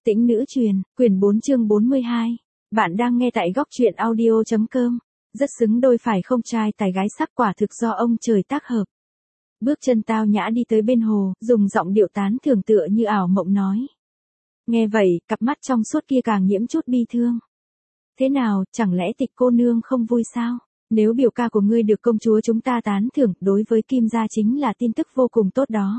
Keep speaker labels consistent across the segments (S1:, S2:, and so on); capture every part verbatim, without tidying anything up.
S1: Tĩnh nữ truyền, quyển bốn chương bốn mươi hai. Bạn đang nghe tại góc truyện audio chấm com. Rất xứng đôi phải không, trai tài gái sắc, quả thực do ông trời tác hợp. Bước chân tao nhã đi tới bên hồ, dùng giọng điệu tán thưởng tựa như ảo mộng nói. Nghe vậy, cặp mắt trong suốt kia càng nhiễm chút bi thương. Thế nào, chẳng lẽ Tịch cô nương không vui sao? Nếu biểu ca của ngươi được công chúa chúng ta tán thưởng, đối với Kim gia chính là tin tức vô cùng tốt đó.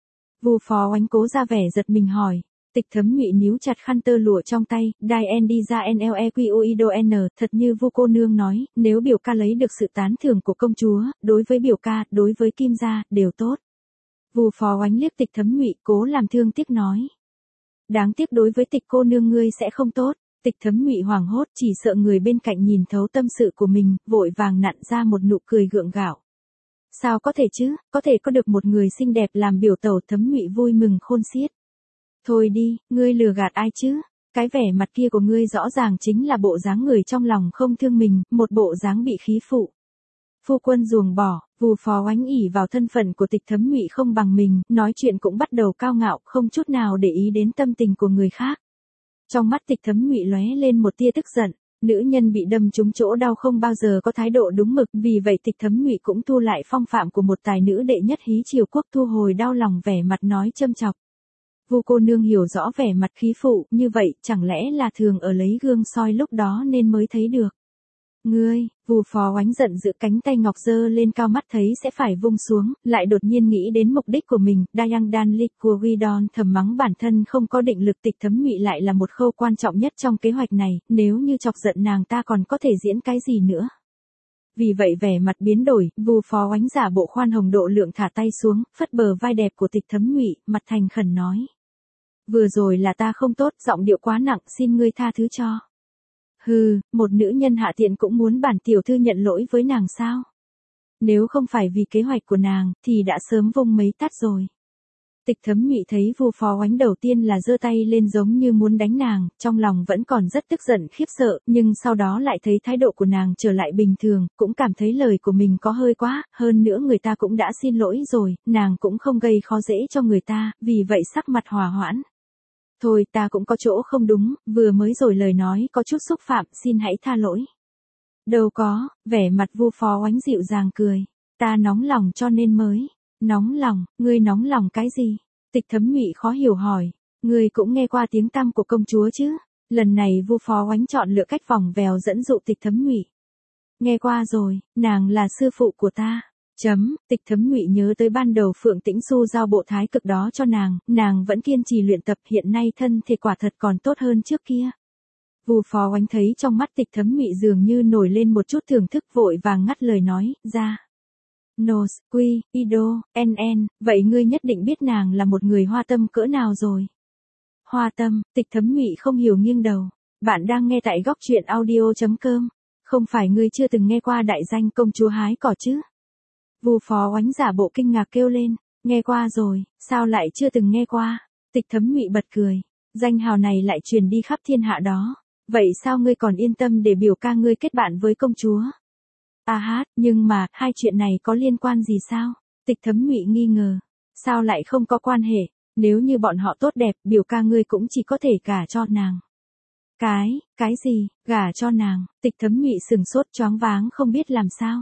S1: Vu Phó Oánh cố ra vẻ giật mình hỏi. Tịch Thấm Nhụy níu chặt khăn tơ lụa trong tay, đai en đi ra nlequido n, thật như Vu cô nương nói, nếu biểu ca lấy được sự tán thưởng của công chúa, đối với biểu ca, đối với Kim gia, đều tốt. Vu Phó Oánh liếc Tịch Thấm Nhụy, cố làm thương tiếc nói. Đáng tiếc đối với Tịch cô nương ngươi sẽ không tốt. Tịch Thấm Nhụy hoảng hốt, chỉ sợ người bên cạnh nhìn thấu tâm sự của mình, vội vàng nặn ra một nụ cười gượng gạo. Sao có thể chứ, có thể có được một người xinh đẹp làm biểu tẩu. Thấm Nhụy vui mừng khôn xiết. Thôi đi, ngươi lừa gạt ai chứ? Cái vẻ mặt kia của ngươi rõ ràng chính là bộ dáng người trong lòng không thương mình, một bộ dáng bị khí phụ. Phu quân ruồng bỏ, Vu Phó Oánh ỉ vào thân phận của Tịch Thấm Nhụy không bằng mình, nói chuyện cũng bắt đầu cao ngạo, không chút nào để ý đến tâm tình của người khác. Trong mắt Tịch Thấm Nhụy lóe lên một tia tức giận. Nữ nhân bị đâm trúng chỗ đau không bao giờ có thái độ đúng mực, vì vậy Tịch Thấm Nhụy cũng thu lại phong phạm của một tài nữ đệ nhất hí triều quốc, thu hồi đau lòng, vẻ mặt nói châm chọc. Vu cô nương hiểu rõ vẻ mặt khí phụ, như vậy chẳng lẽ là thường ở lấy gương soi lúc đó nên mới thấy được. Ngươi, Vu Phó Oánh giận dữ, cánh tay ngọc giơ lên cao, mắt thấy sẽ phải vung xuống, lại đột nhiên nghĩ đến mục đích của mình, Dayang Dan Lik của Guidon, thầm mắng bản thân không có định lực. Tịch Thấm Nhụy lại là một khâu quan trọng nhất trong kế hoạch này, nếu như chọc giận nàng ta còn có thể diễn cái gì nữa. Vì vậy vẻ mặt biến đổi, Vu Phó Oánh giả bộ khoan hồng độ lượng thả tay xuống, phất bờ vai đẹp của Tịch Thấm Nhụy, mặt thành khẩn nói. Vừa rồi là ta không tốt, giọng điệu quá nặng, xin ngươi tha thứ cho. Hừ, một nữ nhân hạ tiện cũng muốn bản tiểu thư nhận lỗi với nàng sao? Nếu không phải vì kế hoạch của nàng, thì đã sớm vung mấy tát rồi. Tịch Thấm Nhụy thấy Vu Phó Oánh đầu tiên là giơ tay lên giống như muốn đánh nàng, trong lòng vẫn còn rất tức giận khiếp sợ, nhưng sau đó lại thấy thái độ của nàng trở lại bình thường, cũng cảm thấy lời của mình có hơi quá, hơn nữa người ta cũng đã xin lỗi rồi, nàng cũng không gây khó dễ cho người ta, vì vậy sắc mặt hòa hoãn. Thôi, ta cũng có chỗ không đúng, vừa mới rồi lời nói có chút xúc phạm, xin hãy tha lỗi. Đâu có, vẻ mặt Vu Phó Oánh dịu dàng cười. Ta nóng lòng cho nên mới. Nóng lòng, ngươi nóng lòng cái gì? Tịch Thấm Nhụy khó hiểu hỏi. Ngươi cũng nghe qua tiếng tăm của công chúa chứ? Lần này Vu Phó Oánh chọn lựa cách vòng vèo dẫn dụ Tịch Thấm Nhụy. Nghe qua rồi, nàng là sư phụ của ta. Chấm, Tịch Thấm Nhụy nhớ tới ban đầu Phượng Tĩnh Xu giao bộ thái cực đó cho nàng, nàng vẫn kiên trì luyện tập, hiện nay thân thể quả thật còn tốt hơn trước kia. Vu Phó Oánh thấy trong mắt Tịch Thấm Nhụy dường như nổi lên một chút thưởng thức, vội vàng ngắt lời nói, ra. Nos, Quy, Ido, en en, vậy ngươi nhất định biết nàng là một người hoa tâm cỡ nào rồi. Hoa tâm, Tịch Thấm Nhụy không hiểu nghiêng đầu. Bạn đang nghe tại góc truyện audio chấm com. Không phải ngươi chưa từng nghe qua đại danh công chúa hái cỏ chứ? Vu Phó Oánh giả bộ kinh ngạc kêu lên, nghe qua rồi, sao lại chưa từng nghe qua? Tịch Thấm Nhụy bật cười, danh hào này lại truyền đi khắp thiên hạ đó, vậy sao ngươi còn yên tâm để biểu ca ngươi kết bạn với công chúa? À hát, nhưng mà, hai chuyện này có liên quan gì sao? Tịch Thấm Nhụy nghi ngờ, sao lại không có quan hệ, nếu như bọn họ tốt đẹp, biểu ca ngươi cũng chỉ có thể gả cho nàng. Cái, cái gì, gả cho nàng? Tịch Thấm Nhụy sừng sốt choáng váng không biết làm sao.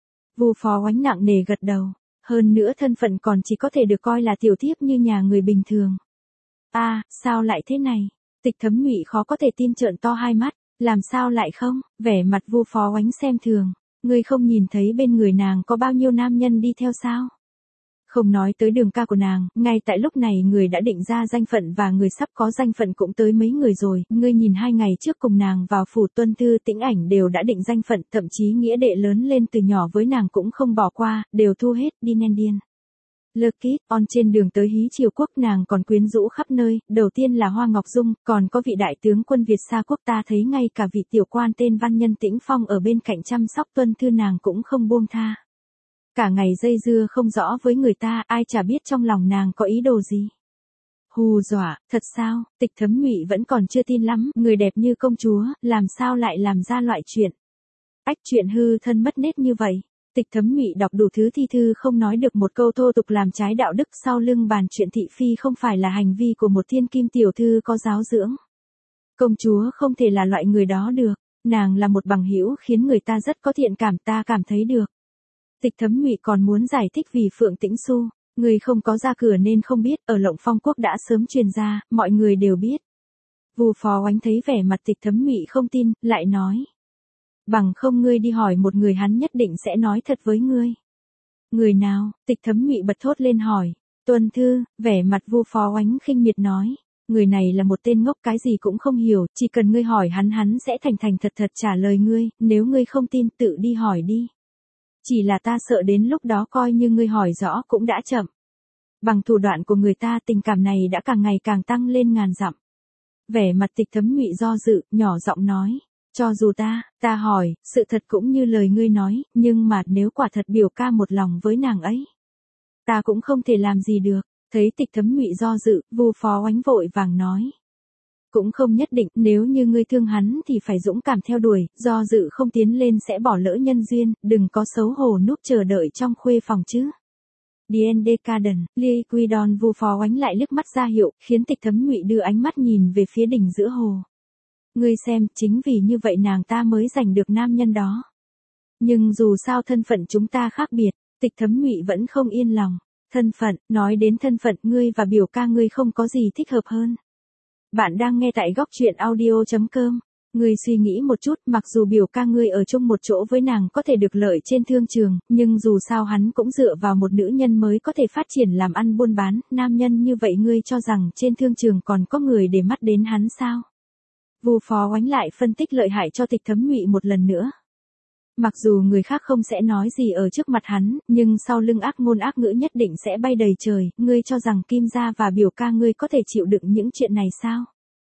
S1: Vu Phó Oánh nặng nề gật đầu, hơn nữa thân phận còn chỉ có thể được coi là tiểu thiếp như nhà người bình thường. A, à, sao lại thế này? Tịch Thấm Nhụy khó có thể tin, trợn to hai mắt, làm sao lại không? Vẻ mặt Vu Phó Oánh xem thường, ngươi không nhìn thấy bên người nàng có bao nhiêu nam nhân đi theo sao? Không nói tới đường ca của nàng, ngay tại lúc này người đã định ra danh phận và người sắp có danh phận cũng tới mấy người rồi, ngươi nhìn hai ngày trước cùng nàng vào phủ Tuân Thư Tĩnh Ảnh đều đã định danh phận, thậm chí nghĩa đệ lớn lên từ nhỏ với nàng cũng không bỏ qua, đều thu hết, đi nên điên. Lơ kít, on trên đường tới hí triều quốc nàng còn quyến rũ khắp nơi, đầu tiên là Hoa Ngọc Dung, còn có vị đại tướng quân Việt Sa quốc, ta thấy ngay cả vị tiểu quan tên văn nhân Tĩnh Phong ở bên cạnh chăm sóc Tuân Thư nàng cũng không buông tha. Cả ngày dây dưa không rõ với người ta, ai chả biết trong lòng nàng có ý đồ gì. Hù dọa, thật sao? Tịch Thấm Nhụy vẫn còn chưa tin lắm, người đẹp như công chúa, làm sao lại làm ra loại chuyện. Ách, chuyện hư thân mất nết như vậy. Tịch Thấm Nhụy đọc đủ thứ thi thư không nói được một câu thô tục làm trái đạo đức sau lưng bàn chuyện thị phi không phải là hành vi của một thiên kim tiểu thư có giáo dưỡng. Công chúa không thể là loại người đó được, nàng là một bằng hữu khiến người ta rất có thiện cảm, ta cảm thấy được. Tịch Thấm Nhụy còn muốn giải thích vì Phượng Tĩnh Xu, người không có ra cửa nên không biết, ở Lộng Phong quốc đã sớm truyền ra, mọi người đều biết. Vu Phó Oánh thấy vẻ mặt Tịch Thấm Nhụy không tin, lại nói. Bằng không ngươi đi hỏi một người, hắn nhất định sẽ nói thật với ngươi. Người nào? Tịch Thấm Nhụy bật thốt lên hỏi. Tuân Thư, vẻ mặt Vu Phó Oánh khinh miệt nói. Người này là một tên ngốc, cái gì cũng không hiểu, chỉ cần ngươi hỏi hắn hắn sẽ thành thành thật thật trả lời ngươi, nếu ngươi không tin tự đi hỏi đi. Chỉ là ta sợ đến lúc đó coi như ngươi hỏi rõ cũng đã chậm. Bằng thủ đoạn của người ta tình cảm này đã càng ngày càng tăng lên ngàn dặm. Vẻ mặt Tịch Thấm Nhụy do dự, nhỏ giọng nói. Cho dù ta, ta hỏi, sự thật cũng như lời ngươi nói, nhưng mà nếu quả thật biểu ca một lòng với nàng ấy, ta cũng không thể làm gì được. Thấy Tịch Thấm Nhụy do dự, Vu Phó Oánh vội vàng nói. Cũng không nhất định, nếu như ngươi thương hắn thì phải dũng cảm theo đuổi, do dự không tiến lên sẽ bỏ lỡ nhân duyên, đừng có xấu hổ núp chờ đợi trong khuê phòng chứ. The End Garden, Lee Quidon. Vu Phó Oánh lại liếc mắt ra hiệu, khiến Tịch Thấm Nhụy đưa ánh mắt nhìn về phía đỉnh giữa hồ. Ngươi xem, chính vì như vậy nàng ta mới giành được nam nhân đó. Nhưng dù sao thân phận chúng ta khác biệt, Tịch Thấm Nhụy vẫn không yên lòng. Thân phận, nói đến thân phận, ngươi và biểu ca ngươi không có gì thích hợp hơn. Bạn đang nghe tại góc truyện audio chấm com. Ngươi suy nghĩ một chút, mặc dù biểu ca ngươi ở chung một chỗ với nàng có thể được lợi trên thương trường, nhưng dù sao hắn cũng dựa vào một nữ nhân mới có thể phát triển làm ăn buôn bán, nam nhân như vậy ngươi cho rằng trên thương trường còn có người để mắt đến hắn sao? Vu Phó Oánh lại phân tích lợi hại cho Tịch Thấm Nhụy một lần nữa. Mặc dù người khác không sẽ nói gì ở trước mặt hắn, nhưng sau lưng ác ngôn ác ngữ nhất định sẽ bay đầy trời, ngươi cho rằng Kim gia và biểu ca ngươi có thể chịu đựng những chuyện này sao?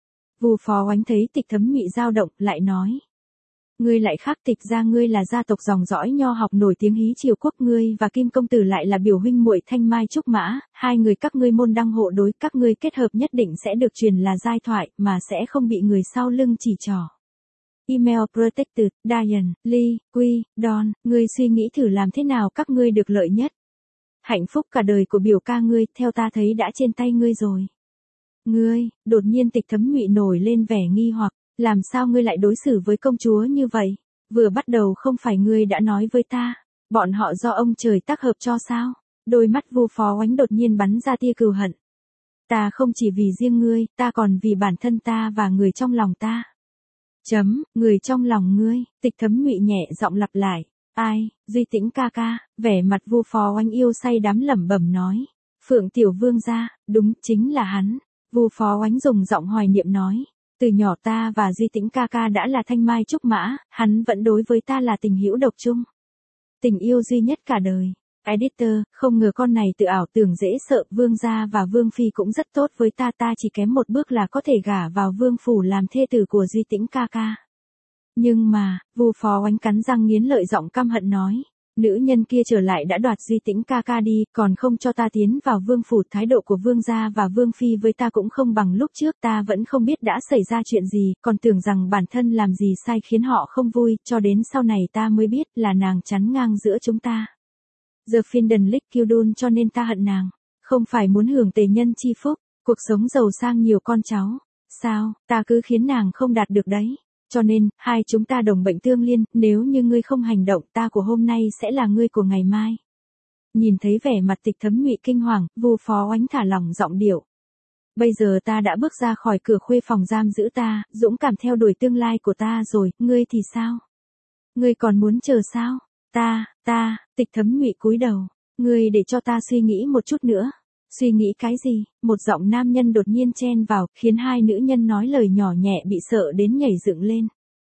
S1: Vu Phó Oánh thấy Tịch Thấm Nhụy dao động, lại nói. Ngươi lại khác, Tịch gia ngươi là gia tộc dòng dõi nho học nổi tiếng hí triều quốc, ngươi và Kim công tử lại là biểu huynh muội thanh mai trúc mã, hai người các ngươi môn đăng hộ đối, các ngươi kết hợp nhất định sẽ được truyền là giai thoại, mà sẽ không bị người sau lưng chỉ trỏ. Email Protected, Diane, Lee, Quy, Don, ngươi suy nghĩ thử làm thế nào các ngươi được lợi nhất. Hạnh phúc cả đời của biểu ca ngươi, theo ta thấy đã trên tay ngươi rồi. Ngươi, đột nhiên Tịch Thấm Nhụy nổi lên vẻ nghi hoặc, làm sao ngươi lại đối xử với công chúa như vậy? Vừa bắt đầu không phải ngươi đã nói với ta, bọn họ do ông trời tác hợp cho sao? Đôi mắt Vu Phó Oánh đột nhiên bắn ra tia cừu hận. Ta không chỉ vì riêng ngươi, ta còn vì bản thân ta và người trong lòng ta. Chấm, người trong lòng ngươi, Tịch Thấm Nhụy nhẹ giọng lặp lại. Ai, Duy Tĩnh ca ca, vẻ mặt Vu Phó Oánh yêu say đắm lẩm bẩm nói. Phượng tiểu vương gia, đúng, chính là hắn. Vu Phó Oánh dùng giọng hoài niệm nói. Từ nhỏ ta và Duy Tĩnh ca ca đã là thanh mai trúc mã, hắn vẫn đối với ta là tình hữu độc chung. Tình yêu duy nhất cả đời. Editor, không ngờ con này tự ảo tưởng dễ sợ, vương gia và vương phi cũng rất tốt với ta, ta chỉ kém một bước là có thể gả vào vương phủ làm thê tử của Duy Tĩnh ca ca. Nhưng mà, Vu Phó Oánh cắn răng nghiến lợi giọng căm hận nói, nữ nhân kia trở lại đã đoạt Duy Tĩnh ca ca đi, còn không cho ta tiến vào vương phủ, thái độ của vương gia và vương phi với ta cũng không bằng lúc trước, ta vẫn không biết đã xảy ra chuyện gì, còn tưởng rằng bản thân làm gì sai khiến họ không vui, cho đến sau này ta mới biết là nàng chắn ngang giữa chúng ta. The Finden Lick Kildun, cho nên ta hận nàng, không phải muốn hưởng tề nhân chi phúc, cuộc sống giàu sang nhiều con cháu, sao, ta cứ khiến nàng không đạt được đấy. Cho nên, hai chúng ta đồng bệnh tương liên, nếu như ngươi không hành động, ta của hôm nay sẽ là ngươi của ngày mai. Nhìn thấy vẻ mặt Tịch Thấm Nhụy kinh hoàng, Vu Phó Oánh thả lỏng giọng điệu. Bây giờ ta đã bước ra khỏi cửa khuê phòng giam giữ ta, dũng cảm theo đuổi tương lai của ta rồi, ngươi thì sao? Ngươi còn muốn chờ sao? Ta, ta, Tịch Thấm Nhụy cúi đầu, ngươi để cho ta suy nghĩ một chút nữa. Suy nghĩ cái gì? Một giọng nam nhân đột nhiên chen vào, khiến hai nữ nhân nói lời nhỏ nhẹ bị sợ đến nhảy dựng lên.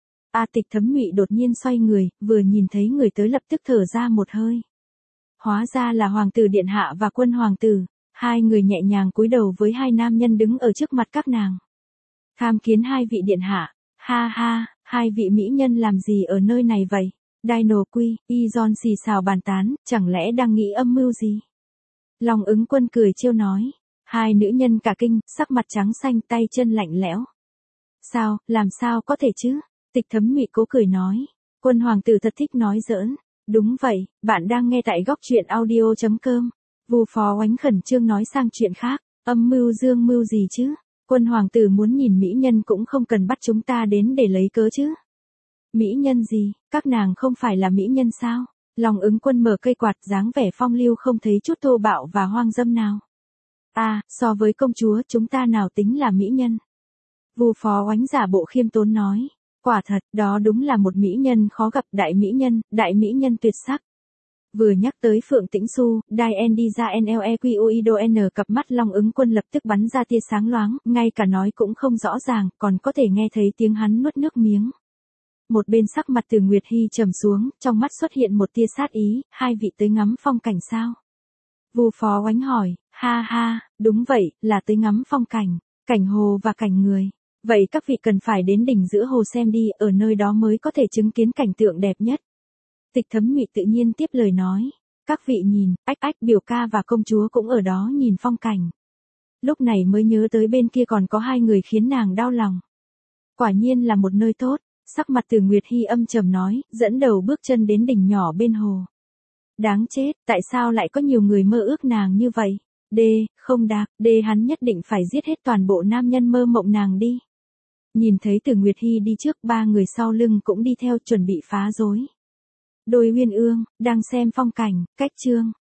S1: A Tịch Thấm Nhụy đột nhiên xoay người, vừa nhìn thấy người tới lập tức thở ra một hơi. Hóa ra là hoàng tử điện hạ và quân hoàng tử, hai người nhẹ nhàng cúi đầu với hai nam nhân đứng ở trước mặt các nàng. Tham kiến hai vị điện hạ, ha ha, hai vị mỹ nhân làm gì ở nơi này vậy? Dino Quy, Ijon xì xào bàn tán, chẳng lẽ đang nghĩ âm mưu gì? Long Ứng Quân cười trêu nói. Hai nữ nhân cả kinh, sắc mặt trắng xanh, tay chân lạnh lẽo. Sao, làm sao có thể chứ? Tịch Thấm Nhụy cố cười nói. Quân hoàng tử thật thích nói giỡn. Đúng vậy, bạn đang nghe tại góc truyện audio.com. Vù Phó Oánh khẩn trương nói sang chuyện khác, âm mưu dương mưu gì chứ? Quân hoàng tử muốn nhìn mỹ nhân cũng không cần bắt chúng ta đến để lấy cớ chứ. Mỹ nhân gì, các nàng không phải là mỹ nhân sao? Long Ứng Quân mở cây quạt dáng vẻ phong lưu không thấy chút thô bạo và hoang dâm nào. À, so với công chúa chúng ta nào tính là mỹ nhân? Vù Phó Oánh giả bộ khiêm tốn nói. Quả thật, đó đúng là một mỹ nhân khó gặp, đại mỹ nhân, đại mỹ nhân tuyệt sắc. Vừa nhắc tới Phượng Tĩnh Xu, Dien đi ra Nlequoidon, cặp mắt Long Ứng Quân lập tức bắn ra tia sáng loáng, ngay cả nói cũng không rõ ràng, còn có thể nghe thấy tiếng hắn nuốt nước miếng. Một bên sắc mặt Từ Nguyệt Hy trầm xuống, trong mắt xuất hiện một tia sát ý, hai vị tới ngắm phong cảnh sao? Vù Phó Oánh hỏi, ha ha, đúng vậy, là tới ngắm phong cảnh, cảnh hồ và cảnh người. Vậy các vị cần phải đến đỉnh giữa hồ xem đi, ở nơi đó mới có thể chứng kiến cảnh tượng đẹp nhất. Tịch Thấm Nhụy tự nhiên tiếp lời nói. Các vị nhìn, ách ách biểu ca và công chúa cũng ở đó nhìn phong cảnh. Lúc này mới nhớ tới bên kia còn có hai người khiến nàng đau lòng. Quả nhiên là một nơi tốt, sắc mặt Từ Nguyệt Hy âm trầm nói, dẫn đầu bước chân đến đỉnh nhỏ bên hồ. Đáng chết, tại sao lại có nhiều người mơ ước nàng như vậy? Đê, không đạc, đê hắn nhất định phải giết hết toàn bộ nam nhân mơ mộng nàng đi. Nhìn thấy Từ Nguyệt Hy đi trước, ba người sau lưng cũng đi theo chuẩn bị phá rối. Đôi uyên ương, đang xem phong cảnh, cách chương.